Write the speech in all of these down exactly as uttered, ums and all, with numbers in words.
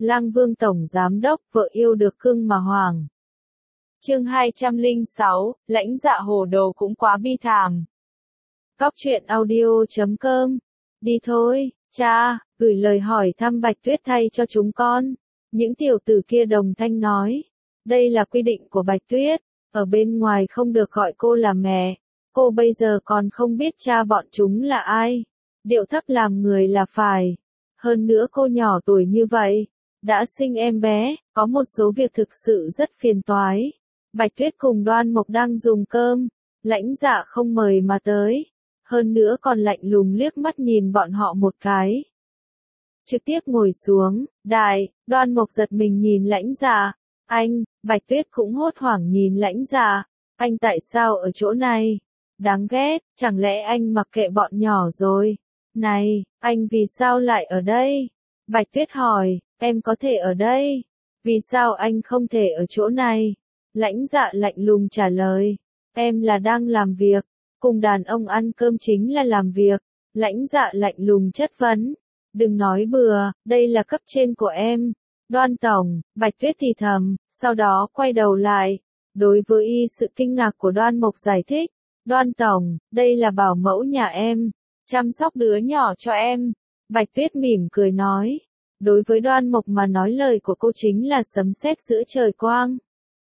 Lang Vương Tổng Giám Đốc, vợ yêu được cưng mà hoàng. Chương hai trăm lẻ sáu, lãnh dạ hồ đồ cũng quá bi thảm. Cóc truyện audio chấm com. Đi thôi, cha, gửi lời hỏi thăm Bạch Tuyết thay cho chúng con. Những tiểu tử kia đồng thanh nói. Đây là quy định của Bạch Tuyết, ở bên ngoài không được gọi cô là mẹ. Cô bây giờ còn không biết cha bọn chúng là ai. Điệu thấp làm người là phải. Hơn nữa cô nhỏ tuổi như vậy, đã sinh em bé, có một số việc thực sự rất phiền toái. Bạch Tuyết cùng Đoan Mộc đang dùng cơm, lãnh dạ không mời mà tới. Hơn nữa còn lạnh lùng liếc mắt nhìn bọn họ một cái. Trực tiếp ngồi xuống, đại, Đoan Mộc giật mình nhìn lãnh dạ. Anh, Bạch Tuyết cũng hốt hoảng nhìn lãnh dạ. Anh tại sao ở chỗ này? Đáng ghét, chẳng lẽ anh mặc kệ bọn nhỏ rồi? Này, anh vì sao lại ở đây? Bạch Tuyết hỏi, em có thể ở đây. Vì sao anh không thể ở chỗ này? Lãnh dạ lạnh lùng trả lời, em là đang làm việc, cùng đàn ông ăn cơm chính là làm việc. Lãnh dạ lạnh lùng chất vấn, đừng nói bừa, đây là cấp trên của em. Đoan Tổng, Bạch Tuyết thì thầm, sau đó quay đầu lại. Đối với y sự kinh ngạc của Đoan Mộc giải thích, Đoan Tổng, đây là bảo mẫu nhà em, chăm sóc đứa nhỏ cho em. Bạch Tuyết mỉm cười nói, đối với Đoan Mộc mà nói lời của cô chính là sấm sét giữa trời quang.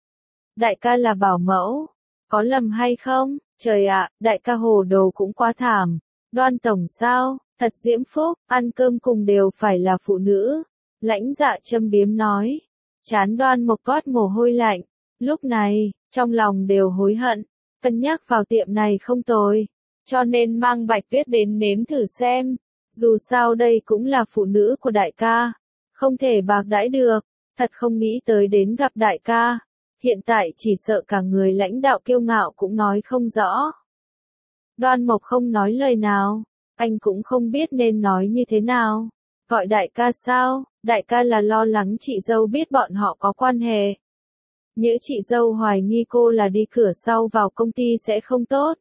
Đại ca là bảo mẫu, có lầm hay không? Trời ạ, đại ca hồ đồ cũng quá thảm. Đoan Tổng sao, thật diễm phúc, ăn cơm cùng đều phải là phụ nữ. Lãnh dạ châm biếm nói, chán Đoan Mộc toát mồ hôi lạnh. Lúc này, trong lòng đều hối hận, cân nhắc vào tiệm này không tồi, cho nên mang Bạch Tuyết đến nếm thử xem. Dù sao đây cũng là phụ nữ của đại ca, không thể bạc đãi được. Thật không nghĩ tới đến gặp đại ca. Hiện tại chỉ sợ cả người lãnh đạo kiêu ngạo cũng nói không rõ. Đoan Mộc không nói lời nào, anh cũng không biết nên nói như thế nào. Gọi đại ca sao? Đại ca là lo lắng chị dâu biết bọn họ có quan hệ. Nhỡ chị dâu hoài nghi cô là đi cửa sau vào công ty sẽ không tốt.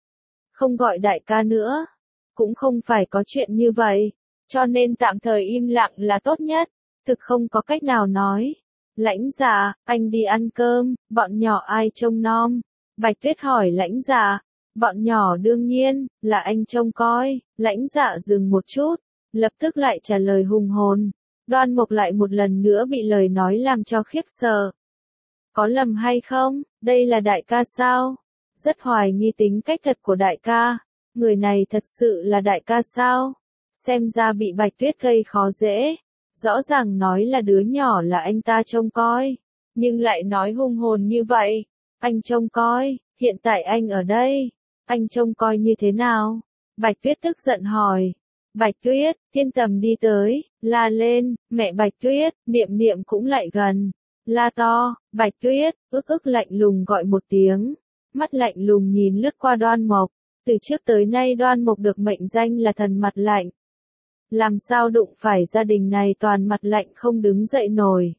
Không gọi đại ca nữa, cũng không phải có chuyện như vậy, cho nên tạm thời im lặng là tốt nhất. Thực không có cách nào nói. Lãnh dạ, anh đi ăn cơm, bọn nhỏ ai trông nom? Bạch Tuyết hỏi lãnh dạ. Bọn nhỏ đương nhiên, là anh trông coi. Lãnh dạ dừng một chút, lập tức lại trả lời hùng hồn. Đoan Mộc lại một lần nữa bị lời nói làm cho khiếp sợ. Có lầm hay không, đây là đại ca sao? Rất hoài nghi tính cách thật của đại ca. Người này thật sự là đại ca sao? Xem ra bị Bạch Tuyết gây khó dễ. Rõ ràng nói là đứa nhỏ là anh ta trông coi, nhưng lại nói hùng hồn như vậy. Anh trông coi, hiện tại anh ở đây, anh trông coi như thế nào? Bạch Tuyết tức giận hỏi. Bạch Tuyết, Thiên Tầm đi tới, la lên, mẹ Bạch Tuyết, Niệm Niệm cũng lại gần, la to, Bạch Tuyết, ức ức lạnh lùng gọi một tiếng, mắt lạnh lùng nhìn lướt qua Đoan Mộc. Từ trước tới nay Đoan Mộc được mệnh danh là thần mặt lạnh. Làm sao đụng phải gia đình này toàn mặt lạnh không đứng dậy nổi.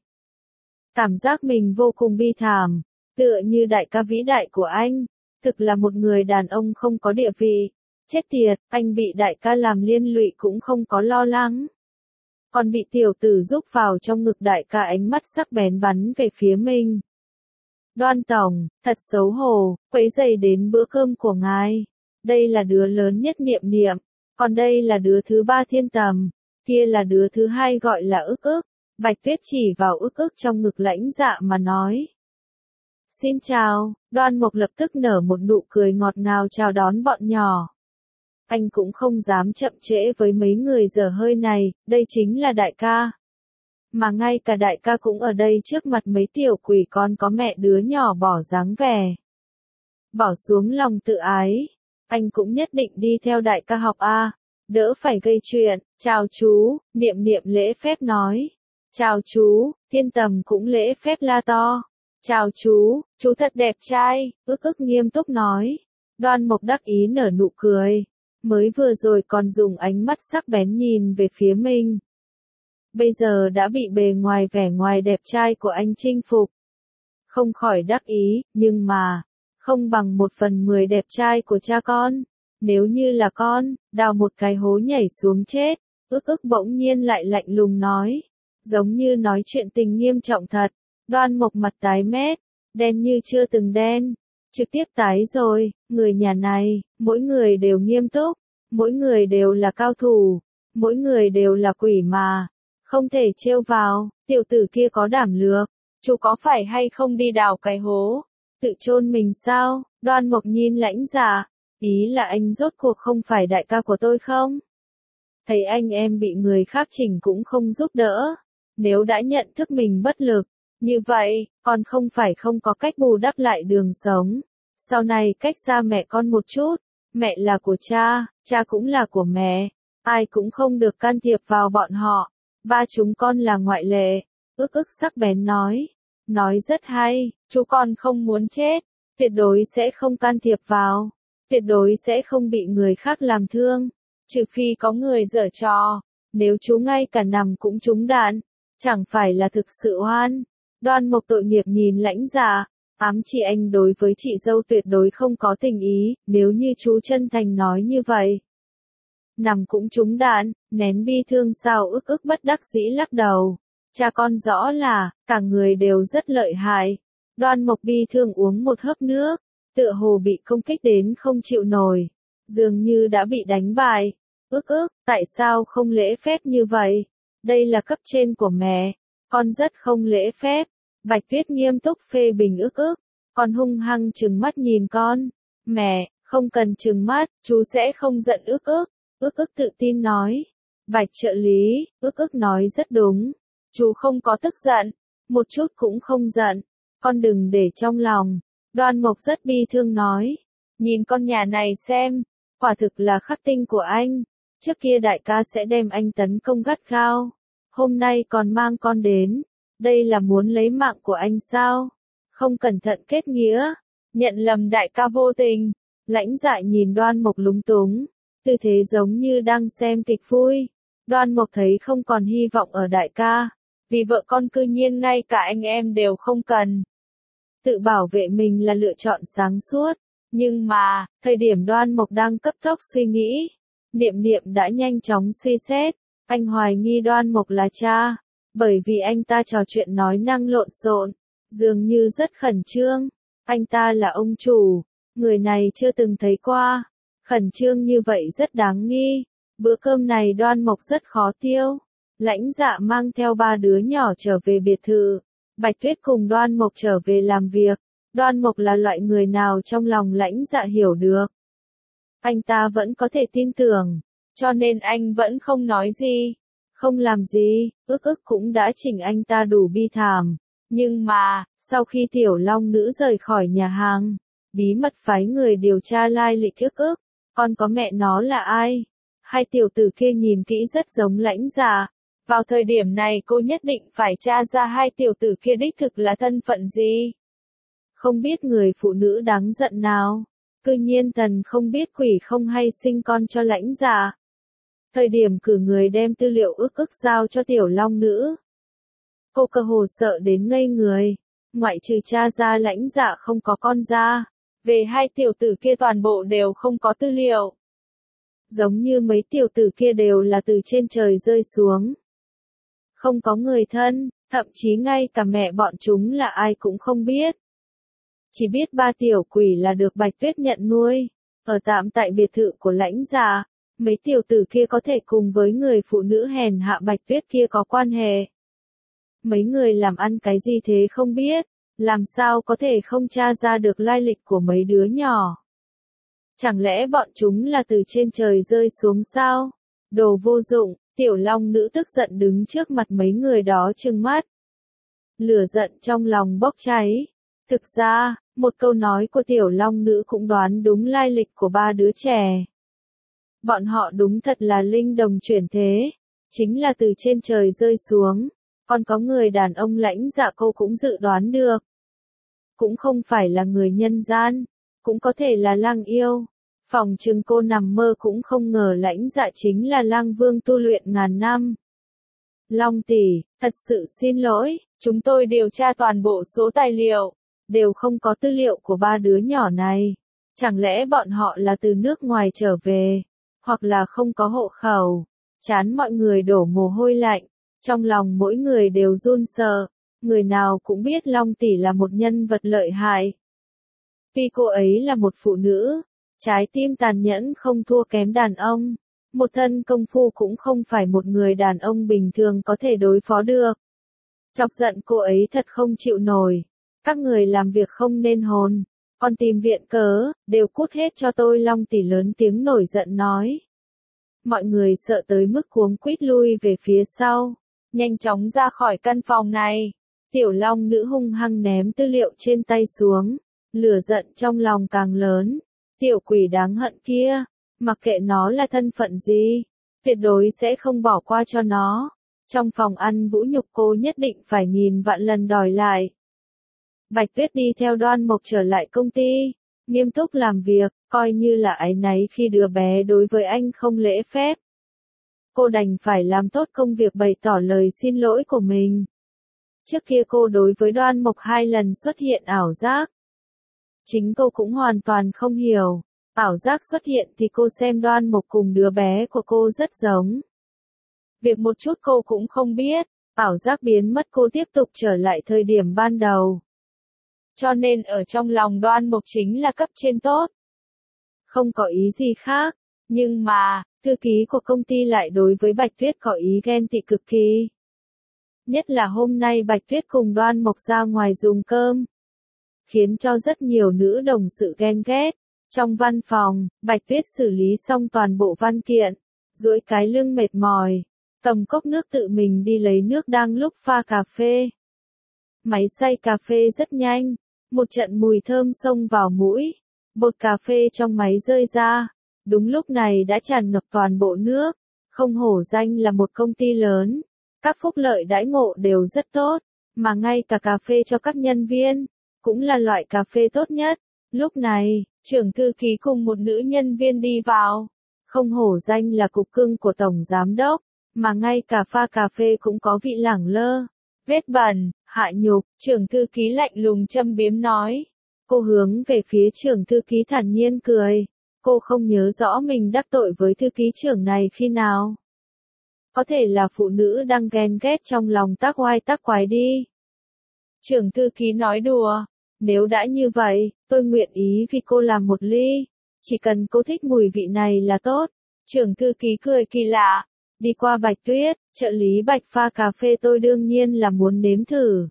Cảm giác mình vô cùng bi thảm, tựa như đại ca vĩ đại của anh, thực là một người đàn ông không có địa vị. Chết tiệt, anh bị đại ca làm liên lụy cũng không có lo lắng. Còn bị tiểu tử giúp vào trong ngực đại ca, ánh mắt sắc bén bắn về phía mình. Đoan Tổng, thật xấu hổ, quấy rầy đến bữa cơm của ngài. Đây là đứa lớn nhất Niệm Niệm. Còn đây là đứa thứ ba Thiên Tầm, kia là đứa thứ hai gọi là ức ức. Bạch Tuyết chỉ vào ức ức trong ngực lãnh dạ mà nói. Xin chào, Đoan Mộc lập tức nở một nụ cười ngọt ngào chào đón bọn nhỏ. Anh cũng không dám chậm trễ với mấy người dở hơi này, đây chính là đại ca. Mà ngay cả đại ca cũng ở đây trước mặt mấy tiểu quỷ con có mẹ đứa nhỏ bỏ dáng vẻ. Bỏ xuống lòng tự ái. Anh cũng nhất định đi theo đại ca học a, đỡ phải gây chuyện. Chào chú, Niệm Niệm lễ phép nói. Chào chú, Thiên Tầm cũng lễ phép la to. Chào chú, chú thật đẹp trai, ức ức nghiêm túc nói. Đoan Mộc đắc ý nở nụ cười, mới vừa rồi còn dùng ánh mắt sắc bén nhìn về phía mình. Bây giờ đã bị bề ngoài vẻ ngoài đẹp trai của anh chinh phục. Không khỏi đắc ý, nhưng mà không bằng một phần mười đẹp trai của cha con. Nếu như là con, đào một cái hố nhảy xuống chết. Ức ức bỗng nhiên lại lạnh lùng nói. giống như nói chuyện tình nghiêm trọng thật. Đoan Mộc mặt tái mét, đen như chưa từng đen, trực tiếp tái rồi, người nhà này, mỗi người đều nghiêm túc, mỗi người đều là cao thủ, mỗi người đều là quỷ mà, không thể trêu vào, tiểu tử kia có đảm lược, chú có phải hay không đi đào cái hố, tự chôn mình sao? Đoan Mộc nhìn Lãnh Dạ, ý là anh rốt cuộc không phải đại ca của tôi không? Thấy anh em bị người khác chỉnh cũng không giúp đỡ, nếu đã nhận thức mình bất lực, như vậy, còn không phải không có cách bù đắp lại đường sống. Sau này cách xa mẹ con một chút, mẹ là của cha, cha cũng là của mẹ, ai cũng không được can thiệp vào bọn họ, ba chúng con là ngoại lệ, ức ức sắc bén nói, nói rất hay, chú con không muốn chết, tuyệt đối sẽ không can thiệp vào, tuyệt đối sẽ không bị người khác làm thương, trừ phi có người giở trò, nếu chú ngay cả nằm cũng trúng đạn, chẳng phải là thực sự oan. Đoan Mộc tội nghiệp nhìn Lãnh Dạ, ám chỉ anh đối với chị dâu tuyệt đối không có tình ý, nếu như chú chân thành nói như vậy. Nằm cũng trúng đạn, nén bi thương sao ức ức bất đắc dĩ lắc đầu. Cha con rõ là, cả người đều rất lợi hại. Đoan Mộc bi thương uống một hớp nước, tựa hồ bị công kích đến không chịu nổi. Dường như đã bị đánh bại. Ức ức, tại sao không lễ phép như vậy? Đây là cấp trên của mẹ. Con rất không lễ phép. Bạch Tuyết nghiêm túc phê bình ức ức. Con hung hăng trừng mắt nhìn con. Mẹ, không cần trừng mắt, chú sẽ không giận ức ức. Ức ức tự tin nói. Bạch trợ lý, ức ức nói rất đúng. Chú không có tức giận, một chút cũng không giận. Con đừng để trong lòng. Đoan Mộc rất bi thương nói. Nhìn con nhà này xem, quả thực là khắc tinh của anh. Trước kia đại ca sẽ đem anh tấn công gắt gao. Hôm nay còn mang con đến. Đây là muốn lấy mạng của anh sao? Không cẩn thận kết nghĩa. Nhận lầm đại ca vô tình. Lãnh Dạ nhìn Đoan Mộc lúng túng. Tư thế giống như đang xem kịch vui. Đoan Mộc thấy không còn hy vọng ở đại ca. Vì vợ con cư nhiên ngay cả anh em đều không cần. Tự bảo vệ mình là lựa chọn sáng suốt. Nhưng mà, thời điểm Đoan Mộc đang cấp tốc suy nghĩ. Niệm Niệm đã nhanh chóng suy xét. Anh hoài nghi Đoan Mộc là cha. Bởi vì anh ta trò chuyện nói năng lộn xộn. Dường như rất khẩn trương. Anh ta là ông chủ. Người này chưa từng thấy qua. Khẩn trương như vậy rất đáng nghi. Bữa cơm này Đoan Mộc rất khó tiêu. Lãnh Dạ mang theo ba đứa nhỏ trở về biệt thự. Bạch Tuyết cùng Đoan Mộc trở về làm việc. Đoan Mộc là loại người nào trong lòng Lãnh Dạ hiểu được. Anh ta vẫn có thể tin tưởng. Cho nên anh vẫn không nói gì. Không làm gì, ức ức cũng đã chỉnh anh ta đủ bi thảm. Nhưng mà, sau khi tiểu long nữ rời khỏi nhà hàng, bí mật phái người điều tra lai lịch ức ức. Con có mẹ nó là ai? Hai tiểu tử kia nhìn kỹ rất giống Lãnh Dạ. Vào thời điểm này cô nhất định phải tra ra hai tiểu tử kia đích thực là thân phận gì. Không biết người phụ nữ đáng giận nào. Cư nhiên thần không biết quỷ không hay sinh con cho Lãnh Dạ. Thời điểm cử người đem tư liệu ức ức giao cho tiểu long nữ. Cô cơ hồ sợ đến ngây người. Ngoại trừ cha ra Lãnh Dạ không có con ra. Về hai tiểu tử kia toàn bộ đều không có tư liệu. Giống như mấy tiểu tử kia đều là từ trên trời rơi xuống. Không có người thân, thậm chí ngay cả mẹ bọn chúng là ai cũng không biết. Chỉ biết ba tiểu quỷ là được Bạch Tuyết nhận nuôi. Ở tạm tại biệt thự của Lãnh Dạ, mấy tiểu tử kia có thể cùng với người phụ nữ hèn hạ Bạch Tuyết kia có quan hệ. Mấy người làm ăn cái gì thế không biết, làm sao có thể không tra ra được lai lịch của mấy đứa nhỏ. Chẳng lẽ bọn chúng là từ trên trời rơi xuống sao? Đồ vô dụng, tiểu long nữ tức giận đứng trước mặt mấy người đó trừng mắt. Lửa giận trong lòng bốc cháy. Thực ra, một câu nói của tiểu long nữ cũng đoán đúng lai lịch của ba đứa trẻ. Bọn họ đúng thật là linh đồng chuyển thế. Chính là từ trên trời rơi xuống. Còn có người đàn ông Lãnh Dạ cô cũng dự đoán được. Cũng không phải là người nhân gian. Cũng có thể là lang yêu. Phòng chừng cô nằm mơ cũng không ngờ Lãnh Dạ chính là lang vương tu luyện ngàn năm. Long tỷ, thật sự xin lỗi, chúng tôi điều tra toàn bộ số tài liệu, đều không có tư liệu của ba đứa nhỏ này. Chẳng lẽ bọn họ là từ nước ngoài trở về, hoặc là không có hộ khẩu. Chán mọi người đổ mồ hôi lạnh. Trong lòng mỗi người đều run sợ, người nào cũng biết Long tỷ là một nhân vật lợi hại. Tuy cô ấy là một phụ nữ, trái tim tàn nhẫn không thua kém đàn ông, một thân công phu cũng không phải một người đàn ông bình thường có thể đối phó được. Chọc giận cô ấy thật không chịu nổi, các người làm việc không nên hồn, còn tìm viện cớ, đều cút hết cho tôi. Long tỷ lớn tiếng nổi giận nói. Mọi người sợ tới mức cuống quýt lui về phía sau, nhanh chóng ra khỏi căn phòng này. Tiểu Long nữ hung hăng ném tư liệu trên tay xuống, lửa giận trong lòng càng lớn. Tiểu quỷ đáng hận kia, mặc kệ nó là thân phận gì, tuyệt đối sẽ không bỏ qua cho nó. Trong phòng ăn vũ nhục cô nhất định phải nghìn vạn lần đòi lại. Bạch Tuyết đi theo Đoan Mộc trở lại công ty, nghiêm túc làm việc, coi như là áy náy khi đứa bé đối với anh không lễ phép. Cô đành phải làm tốt công việc bày tỏ lời xin lỗi của mình. Trước kia cô đối với Đoan Mộc hai lần xuất hiện ảo giác. Chính cô cũng hoàn toàn không hiểu, ảo giác xuất hiện thì cô xem Đoan Mộc cùng đứa bé của cô rất giống. Việc một chút cô cũng không biết, ảo giác biến mất cô tiếp tục trở lại thời điểm ban đầu. Cho nên ở trong lòng Đoan Mộc chính là cấp trên tốt. Không có ý gì khác, nhưng mà, thư ký của công ty lại đối với Bạch Tuyết có ý ghen tị cực kỳ. Nhất là hôm nay Bạch Tuyết cùng Đoan Mộc ra ngoài dùng cơm, khiến cho rất nhiều nữ đồng sự ghen ghét. Trong văn phòng, Bạch Tuyết xử lý xong toàn bộ văn kiện, duỗi cái lưng mệt mỏi, cầm cốc nước tự mình đi lấy nước đang lúc pha cà phê. Máy xay cà phê rất nhanh, một trận mùi thơm xông vào mũi, bột cà phê trong máy rơi ra, đúng lúc này đã tràn ngập toàn bộ nước. Không hổ danh là một công ty lớn, các phúc lợi đãi ngộ đều rất tốt, mà ngay cả cà phê cho các nhân viên, cũng là loại cà phê tốt nhất. Lúc này, trưởng thư ký cùng một nữ nhân viên đi vào, không hổ danh là cục cưng của tổng giám đốc, mà ngay cả pha cà phê cũng có vị lẳng lơ, vết bẩn, hạ nhục. Trưởng thư ký lạnh lùng châm biếm nói. Cô hướng về phía trưởng thư ký thản nhiên cười, cô không nhớ rõ mình đắc tội với thư ký trưởng này khi nào. Có thể là phụ nữ đang ghen ghét trong lòng tác oai tác quái đi. Trưởng thư ký nói đùa, nếu đã như vậy, tôi nguyện ý vì cô làm một ly, chỉ cần cô thích mùi vị này là tốt. Trưởng thư ký cười kỳ lạ, đi qua Bạch Tuyết, trợ lý Bạch pha cà phê tôi đương nhiên là muốn nếm thử.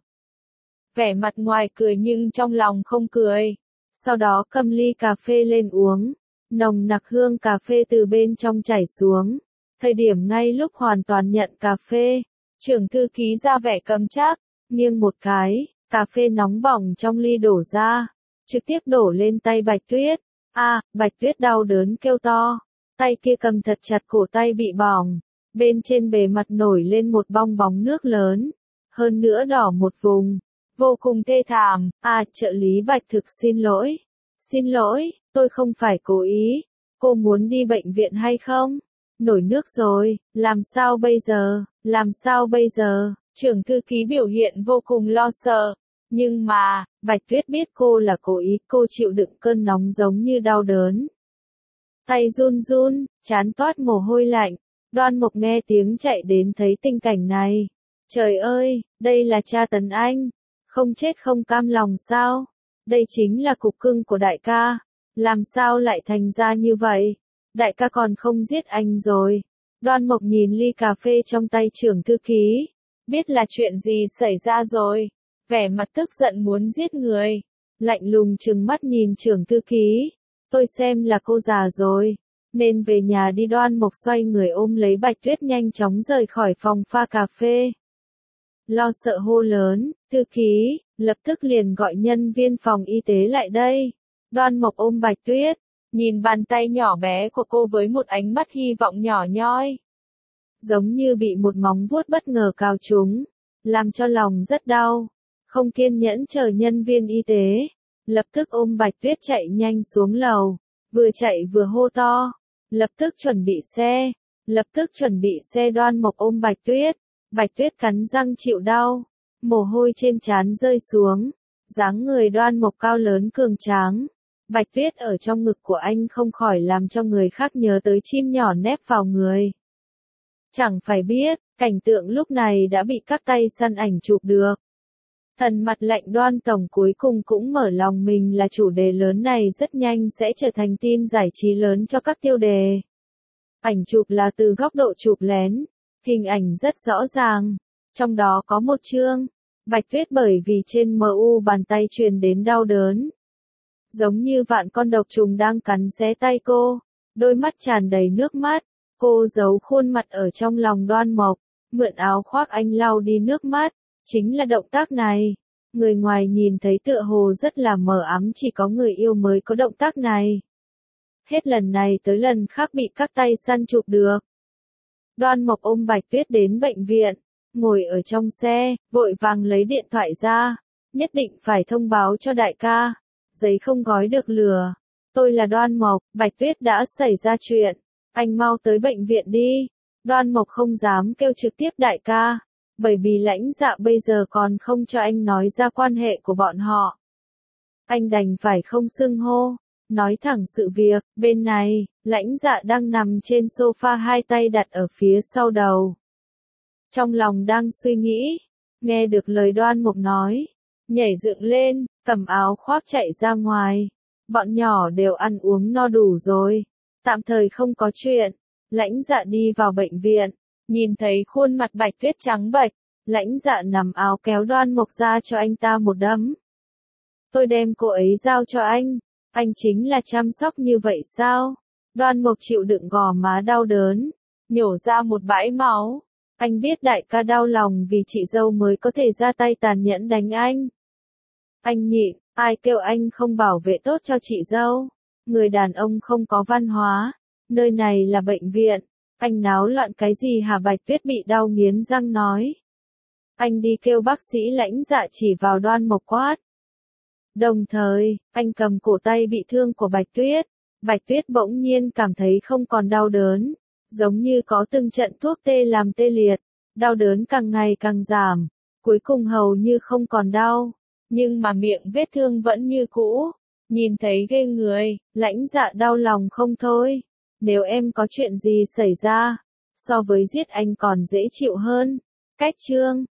Vẻ mặt ngoài cười nhưng trong lòng không cười. Sau đó cầm ly cà phê lên uống, nồng nặc hương cà phê từ bên trong chảy xuống. Thời điểm ngay lúc hoàn toàn nhận cà phê, trưởng thư ký ra vẻ cầm chắc, nghiêng một cái, cà phê nóng bỏng trong ly đổ ra, trực tiếp đổ lên tay Bạch Tuyết. A, à, Bạch Tuyết đau đớn kêu to, tay kia cầm thật chặt cổ tay bị bỏng, bên trên bề mặt nổi lên một bong bóng nước lớn, hơn nữa đỏ một vùng, vô cùng thê thảm. À, trợ lý Bạch thực xin lỗi, xin lỗi, tôi không phải cố ý, cô muốn đi bệnh viện hay không? Nổi nước rồi, làm sao bây giờ, làm sao bây giờ? Trưởng thư ký biểu hiện vô cùng lo sợ, nhưng mà, Bạch Tuyết biết cô là cố ý, cô chịu đựng cơn nóng giống như đau đớn. Tay run run, trán toát mồ hôi lạnh. Đoan Mộc nghe tiếng chạy đến thấy tình cảnh này. Trời ơi, đây là tra tấn anh, không chết không cam lòng sao? Đây chính là cục cưng của đại ca, làm sao lại thành ra như vậy? Đại ca còn không giết anh rồi. Đoan Mộc nhìn ly cà phê trong tay trưởng thư ký, biết là chuyện gì xảy ra rồi, vẻ mặt tức giận muốn giết người, lạnh lùng trừng mắt nhìn trưởng thư ký. Tôi xem là cô già rồi, nên về nhà đi. Đoan Mộc xoay người ôm lấy Bạch Tuyết nhanh chóng rời khỏi phòng pha cà phê. Lo sợ hô lớn, thư ký, lập tức liền gọi nhân viên phòng y tế lại đây. Đoan Mộc ôm Bạch Tuyết, nhìn bàn tay nhỏ bé của cô với một ánh mắt hy vọng nhỏ nhoi. Giống như bị một móng vuốt bất ngờ cào trúng, làm cho lòng rất đau. Không kiên nhẫn chờ nhân viên y tế, lập tức ôm Bạch Tuyết chạy nhanh xuống lầu, vừa chạy vừa hô to, lập tức chuẩn bị xe, lập tức chuẩn bị xe. Đoan Mộc ôm Bạch Tuyết, Bạch Tuyết cắn răng chịu đau, mồ hôi trên trán rơi xuống, dáng người Đoan Mộc cao lớn cường tráng. Bạch Tuyết ở trong ngực của anh không khỏi làm cho người khác nhớ tới chim nhỏ nép vào người. Chẳng phải biết, Cảnh tượng lúc này đã bị các tay săn ảnh chụp được. Thần mặt lạnh Đoan Tổng cuối cùng cũng mở lòng mình là chủ đề lớn này rất nhanh sẽ trở thành tin giải trí lớn cho các tiêu đề. Ảnh chụp là từ góc độ chụp lén, hình ảnh rất rõ ràng. Trong đó có một chương, Bạch Tuyết bởi vì trên em u bàn tay truyền đến đau đớn. Giống như vạn con độc trùng đang cắn xé tay cô, đôi mắt tràn đầy nước mắt, cô giấu khuôn mặt ở trong lòng Đoan Mộc, mượn áo khoác anh lau đi nước mắt, chính là động tác này. Người ngoài nhìn thấy tựa hồ rất là mờ ám, chỉ có người yêu mới có động tác này. Hết lần này tới lần khác bị các tay săn chụp được. Đoan Mộc ôm Bạch Tuyết đến bệnh viện, ngồi ở trong xe, vội vàng lấy điện thoại ra, nhất định phải thông báo cho đại ca, giấy không gói được lửa. Tôi là Đoan Mộc, Bạch Tuyết đã xảy ra chuyện, anh mau tới bệnh viện đi. Đoan Mộc không dám kêu trực tiếp đại ca, bởi vì Lãnh Dạ bây giờ còn không cho anh nói ra quan hệ của bọn họ. Anh đành phải không xưng hô, nói thẳng sự việc. Bên này, Lãnh Dạ đang nằm trên sofa hai tay đặt ở phía sau đầu. Trong lòng đang suy nghĩ, nghe được lời Đoan Mộc nói, nhảy dựng lên, cầm áo khoác chạy ra ngoài. Bọn nhỏ đều ăn uống no đủ rồi, tạm thời không có chuyện. Lãnh Dạ đi vào bệnh viện, nhìn thấy khuôn mặt Bạch Tuyết trắng bệch, Lãnh Dạ nằm áo kéo Đoan Mộc ra cho anh ta một đấm. Tôi đem cô ấy giao cho anh, anh chính là chăm sóc như vậy sao? Đoan Mộc chịu đựng gò má đau đớn, nhổ ra một bãi máu. Anh biết đại ca đau lòng vì chị dâu mới có thể ra tay tàn nhẫn đánh anh. Anh nhịn, ai kêu anh không bảo vệ tốt cho chị dâu? Người đàn ông không có văn hóa, nơi này là bệnh viện, anh náo loạn cái gì hả? Bạch Tuyết bị đau nghiến răng nói. Anh đi kêu bác sĩ. Lãnh Dạ chỉ vào Đoan Mộc quát. Đồng thời, anh cầm cổ tay bị thương của Bạch Tuyết. Bạch Tuyết bỗng nhiên cảm thấy không còn đau đớn, giống như có từng trận thuốc tê làm tê liệt, đau đớn càng ngày càng giảm, cuối cùng hầu như không còn đau, nhưng mà miệng vết thương vẫn như cũ, nhìn thấy ghê người. Lãnh Dạ đau lòng không thôi, nếu em có chuyện gì xảy ra, so với giết anh còn dễ chịu hơn. Cách chương